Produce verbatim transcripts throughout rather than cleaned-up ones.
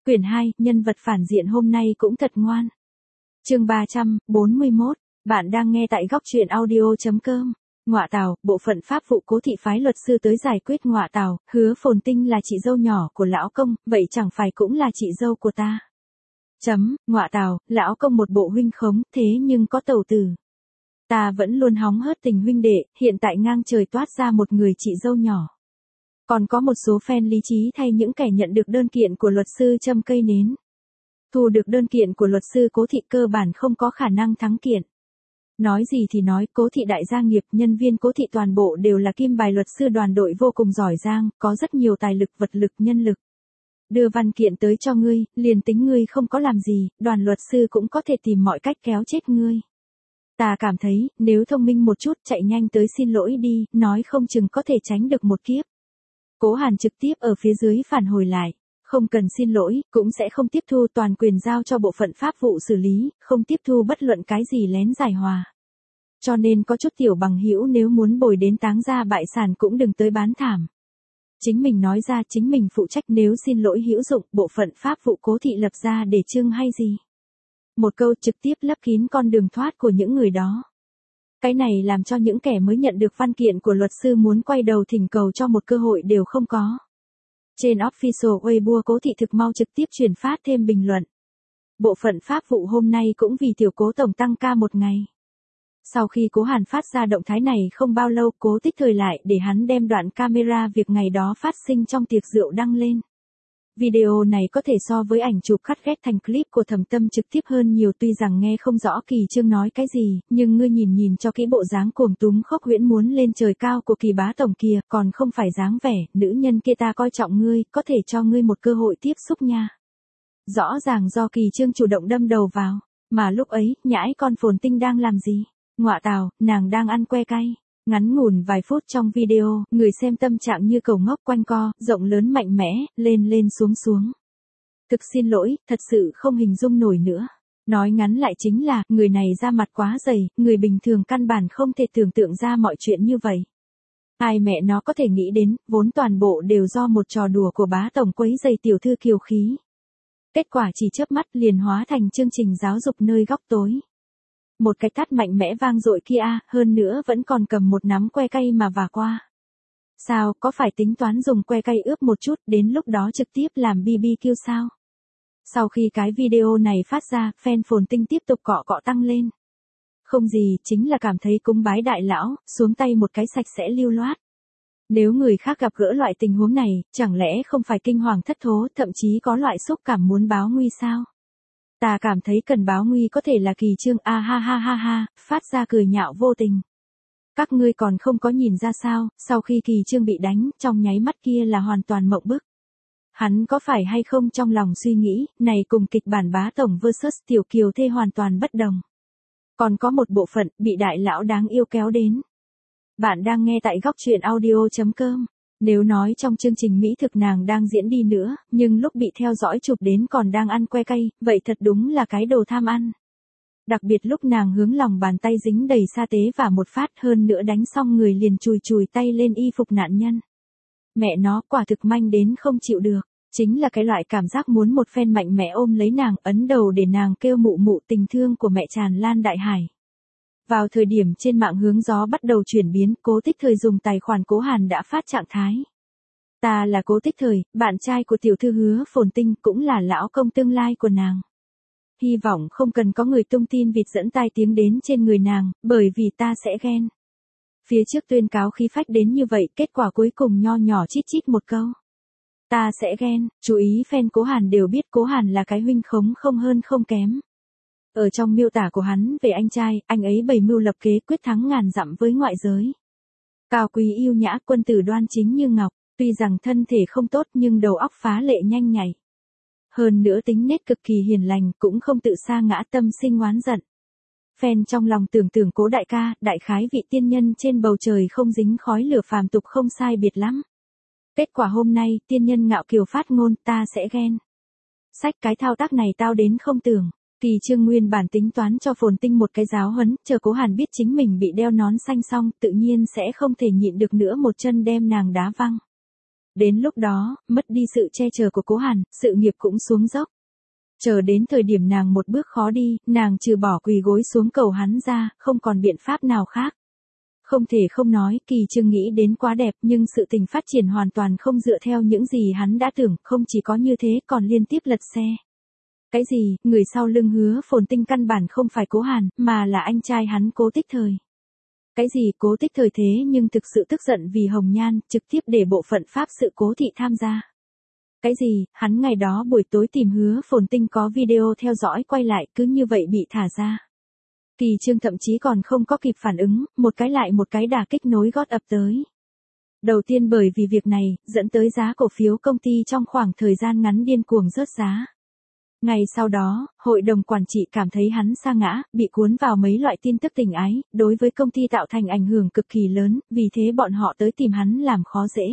Quyển hai, nhân vật phản diện hôm nay cũng thật ngoan. Chương ba trăm bốn mươi mốt, bạn đang nghe tại góc truyện audio chấm com. Ngọa Tào, bộ phận pháp vụ Cố thị phái luật sư tới giải quyết Ngọa Tào, Hứa Phồn Tinh là chị dâu nhỏ của lão công, vậy chẳng phải cũng là chị dâu của ta. Chấm, Ngọa Tào, lão công một bộ huynh khống, thế nhưng có tẩu tử. Ta vẫn luôn hóng hớt tình huynh đệ, hiện tại ngang trời toát ra một người chị dâu nhỏ. Còn có một số fan lý trí thay những kẻ nhận được đơn kiện của luật sư châm cây nến. Thu được đơn kiện của luật sư Cố thị cơ bản không có khả năng thắng kiện. Nói gì thì nói, Cố thị đại gia nghiệp, nhân viên Cố thị toàn bộ đều là kim bài luật sư đoàn đội vô cùng giỏi giang, có rất nhiều tài lực, vật lực, nhân lực. Đưa văn kiện tới cho ngươi, liền tính ngươi không có làm gì, đoàn luật sư cũng có thể tìm mọi cách kéo chết ngươi. Ta cảm thấy, nếu thông minh một chút, chạy nhanh tới xin lỗi đi, nói không chừng có thể tránh được một kiếp. Cố Hàn trực tiếp ở phía dưới phản hồi lại, không cần xin lỗi, cũng sẽ không tiếp thu, toàn quyền giao cho bộ phận pháp vụ xử lý, không tiếp thu bất luận cái gì lén giải hòa. Cho nên có chút tiểu bằng hữu nếu muốn bồi đến táng gia bại sản cũng đừng tới bán thảm. Chính mình nói ra, chính mình phụ trách, nếu xin lỗi hữu dụng, bộ phận pháp vụ Cố thị lập ra để trưng hay gì. Một câu trực tiếp lấp kín con đường thoát của những người đó. Cái này làm cho những kẻ mới nhận được văn kiện của luật sư muốn quay đầu thỉnh cầu cho một cơ hội đều không có. Trên official Weibo Cố thị thực mau trực tiếp truyền phát thêm bình luận. Bộ phận pháp vụ hôm nay cũng vì tiểu Cố tổng tăng ca một ngày. Sau khi Cố Hàn phát ra động thái này không bao lâu, Cố Tích Thời lại để hắn đem đoạn camera việc ngày đó phát sinh trong tiệc rượu đăng lên. Video này có thể so với ảnh chụp cắt ghép thành clip của Thẩm Tâm trực tiếp hơn nhiều, tuy rằng nghe không rõ Kỳ Trương nói cái gì, nhưng ngươi nhìn nhìn cho kỹ bộ dáng cuồng túm khốc huyễn muốn lên trời cao của Kỳ bá tổng kia, còn không phải dáng vẻ, nữ nhân kia ta coi trọng ngươi, có thể cho ngươi một cơ hội tiếp xúc nha. Rõ ràng do Kỳ Trương chủ động đâm đầu vào, mà lúc ấy, nhãi con Phồn Tinh đang làm gì? Ngọa Tào, nàng đang ăn que cay. Ngắn ngủn vài phút trong video, người xem tâm trạng như cầu ngốc quanh co, rộng lớn mạnh mẽ, lên lên xuống xuống. Thực xin lỗi, thật sự không hình dung nổi nữa. Nói ngắn lại chính là, người này da mặt quá dày, người bình thường căn bản không thể tưởng tượng ra mọi chuyện như vậy. Ai mẹ nó có thể nghĩ đến, vốn toàn bộ đều do một trò đùa của bá tổng quấy giày tiểu thư kiều khí. Kết quả chỉ chớp mắt liền hóa thành chương trình giáo dục nơi góc tối. Một cái tát mạnh mẽ vang dội kia, hơn nữa vẫn còn cầm một nắm que cay mà vả qua. Sao, có phải tính toán dùng que cay ướp một chút, đến lúc đó trực tiếp làm bê bê kiu sao? Sau khi cái video này phát ra, fan Phồn Tinh tiếp tục cọ cọ tăng lên. Không gì, chính là cảm thấy cúng bái đại lão, xuống tay một cái sạch sẽ lưu loát. Nếu người khác gặp gỡ loại tình huống này, chẳng lẽ không phải kinh hoàng thất thố, thậm chí có loại xúc cảm muốn báo nguy sao? Ta cảm thấy cần báo nguy có thể là Kỳ Trương, a ha ha ha ha, phát ra cười nhạo vô tình. Các ngươi còn không có nhìn ra sao, sau khi Kỳ Trương bị đánh, trong nháy mắt kia là hoàn toàn mộng bức. Hắn có phải hay không trong lòng suy nghĩ, này cùng kịch bản bá tổng versus tiểu kiều thê hoàn toàn bất đồng. Còn có một bộ phận, bị đại lão đáng yêu kéo đến. Bạn đang nghe tại góc truyện audio chấm com. Nếu nói trong chương trình mỹ thực nàng đang diễn đi nữa, nhưng lúc bị theo dõi chụp đến còn đang ăn que cay, vậy thật đúng là cái đồ tham ăn. Đặc biệt lúc nàng hướng lòng bàn tay dính đầy sa tế và một phát, hơn nữa đánh xong người liền chùi chùi tay lên y phục nạn nhân. Mẹ nó quả thực manh đến không chịu được, chính là cái loại cảm giác muốn một phen mạnh mẽ ôm lấy nàng, ấn đầu để nàng kêu mụ mụ, tình thương của mẹ tràn lan đại hải. Vào thời điểm trên mạng hướng gió bắt đầu chuyển biến, Cố Tích Thời dùng tài khoản Cố Hàn đã phát trạng thái. Ta là Cố Tích Thời, bạn trai của tiểu thư Hứa Phồn Tinh, cũng là lão công tương lai của nàng. Hy vọng không cần có người tung tin vịt dẫn tai tiếng đến trên người nàng, bởi vì ta sẽ ghen. Phía trước tuyên cáo khí phách đến như vậy, kết quả cuối cùng nho nhỏ chít chít một câu. Ta sẽ ghen, chú ý fan Cố Hàn đều biết Cố Hàn là cái huynh khống không hơn không kém. Ở trong miêu tả của hắn về anh trai, anh ấy bày mưu lập kế quyết thắng ngàn dặm với ngoại giới. Cao quý yêu nhã, quân tử đoan chính như ngọc, tuy rằng thân thể không tốt nhưng đầu óc phá lệ nhanh nhạy. Hơn nữa tính nết cực kỳ hiền lành, cũng không tự sa ngã tâm sinh oán giận. Fan trong lòng tưởng tượng Cố đại ca, đại khái vị tiên nhân trên bầu trời không dính khói lửa phàm tục không sai biệt lắm. Kết quả hôm nay, tiên nhân ngạo kiều phát ngôn, ta sẽ ghen. Sách cái thao tác này tao đến không tưởng. Kỳ Trương nguyên bản tính toán cho Phồn Tinh một cái giáo huấn, chờ Cố Hàn biết chính mình bị đeo nón xanh xong, tự nhiên sẽ không thể nhịn được nữa một chân đem nàng đá văng. Đến lúc đó, mất đi sự che chở của Cố Hàn, sự nghiệp cũng xuống dốc. Chờ đến thời điểm nàng một bước khó đi, nàng trừ bỏ quỳ gối xuống cầu hắn ra, không còn biện pháp nào khác. Không thể không nói, Kỳ Trương nghĩ đến quá đẹp, nhưng sự tình phát triển hoàn toàn không dựa theo những gì hắn đã tưởng, không chỉ có như thế còn liên tiếp lật xe. Cái gì, người sau lưng Hứa Phồn Tinh căn bản không phải Cố Hàn, mà là anh trai hắn Cố Tích Thời. Cái gì Cố Tích Thời thế nhưng thực sự tức giận vì Hồng Nhan, trực tiếp để bộ phận pháp sự Cố thị tham gia. Cái gì, hắn ngày đó buổi tối tìm Hứa Phồn Tinh có video theo dõi quay lại cứ như vậy bị thả ra. Kỳ Trương thậm chí còn không có kịp phản ứng, một cái lại một cái đả kích nối gót ập tới. Đầu tiên bởi vì việc này, dẫn tới giá cổ phiếu công ty trong khoảng thời gian ngắn điên cuồng rớt giá. Ngày sau đó, hội đồng quản trị cảm thấy hắn sa ngã, bị cuốn vào mấy loại tin tức tình ái, đối với công ty tạo thành ảnh hưởng cực kỳ lớn, vì thế bọn họ tới tìm hắn làm khó dễ.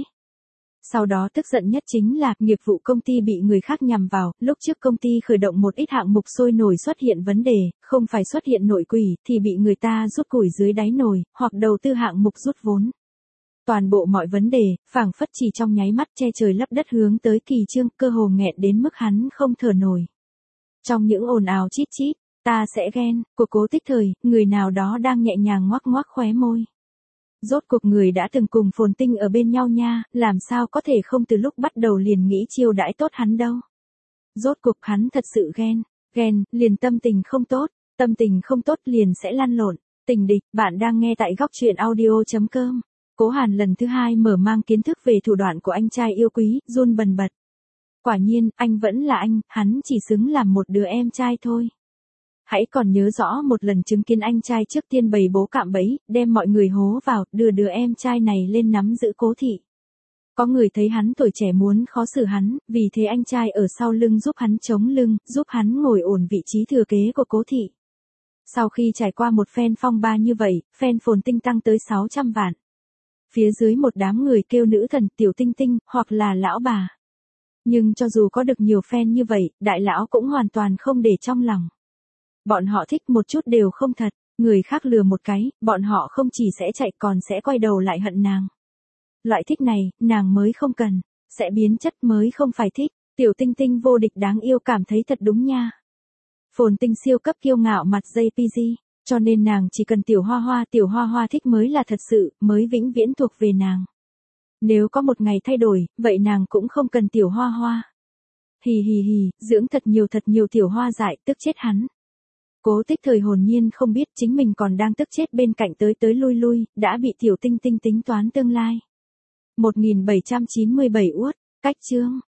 Sau đó tức giận nhất chính là, nghiệp vụ công ty bị người khác nhằm vào, lúc trước công ty khởi động một ít hạng mục sôi nổi xuất hiện vấn đề, không phải xuất hiện nội quỷ, thì bị người ta rút củi dưới đáy nồi, hoặc đầu tư hạng mục rút vốn. Toàn bộ mọi vấn đề, phảng phất chỉ trong nháy mắt che trời lấp đất hướng tới Kỳ Trương, cơ hồ nghẹn đến mức hắn không thở nổi. Trong những ồn ào chít chít, ta sẽ ghen, của Cố Tích Thời, người nào đó đang nhẹ nhàng ngoác ngoác khóe môi. Rốt cuộc người đã từng cùng Phồn Tinh ở bên nhau nha, làm sao có thể không từ lúc bắt đầu liền nghĩ chiêu đãi tốt hắn đâu. Rốt cuộc hắn thật sự ghen, ghen, liền tâm tình không tốt, tâm tình không tốt liền sẽ lăn lộn. Tình địch, bạn đang nghe tại góc truyện audio.com. Cố Hàn lần thứ hai mở mang kiến thức về thủ đoạn của anh trai yêu quý, run bần bật. Quả nhiên, anh vẫn là anh, hắn chỉ xứng làm một đứa em trai thôi. Hãy còn nhớ rõ một lần chứng kiến anh trai trước tiên bày bố cạm bẫy, đem mọi người hố vào, đưa đứa em trai này lên nắm giữ Cố thị. Có người thấy hắn tuổi trẻ muốn khó xử hắn, vì thế anh trai ở sau lưng giúp hắn chống lưng, giúp hắn ngồi ổn vị trí thừa kế của Cố thị. Sau khi trải qua một phen phong ba như vậy, fan Phồn Tinh tăng tới sáu trăm vạn. Phía dưới một đám người kêu nữ thần Tiểu Tinh Tinh, hoặc là lão bà. Nhưng cho dù có được nhiều fan như vậy, đại lão cũng hoàn toàn không để trong lòng. Bọn họ thích một chút đều không thật, người khác lừa một cái, bọn họ không chỉ sẽ chạy còn sẽ quay đầu lại hận nàng. Loại thích này, nàng mới không cần, sẽ biến chất mới không phải thích, Tiểu Tinh Tinh vô địch đáng yêu cảm thấy thật đúng nha. Phồn Tinh siêu cấp kiêu ngạo mặt gi pê giê, cho nên nàng chỉ cần Tiểu Hoa Hoa, Tiểu Hoa Hoa thích mới là thật sự, mới vĩnh viễn thuộc về nàng. Nếu có một ngày thay đổi, vậy nàng cũng không cần Tiểu Hoa Hoa. Hì hì hì, dưỡng thật nhiều thật nhiều Tiểu Hoa dại, tức chết hắn. Cố Tích Thời hồn nhiên không biết chính mình còn đang tức chết bên cạnh tới tới lui lui, đã bị Tiểu Tinh Tinh tính toán tương lai. một nghìn bảy trăm chín mươi bảy uất, cách chương.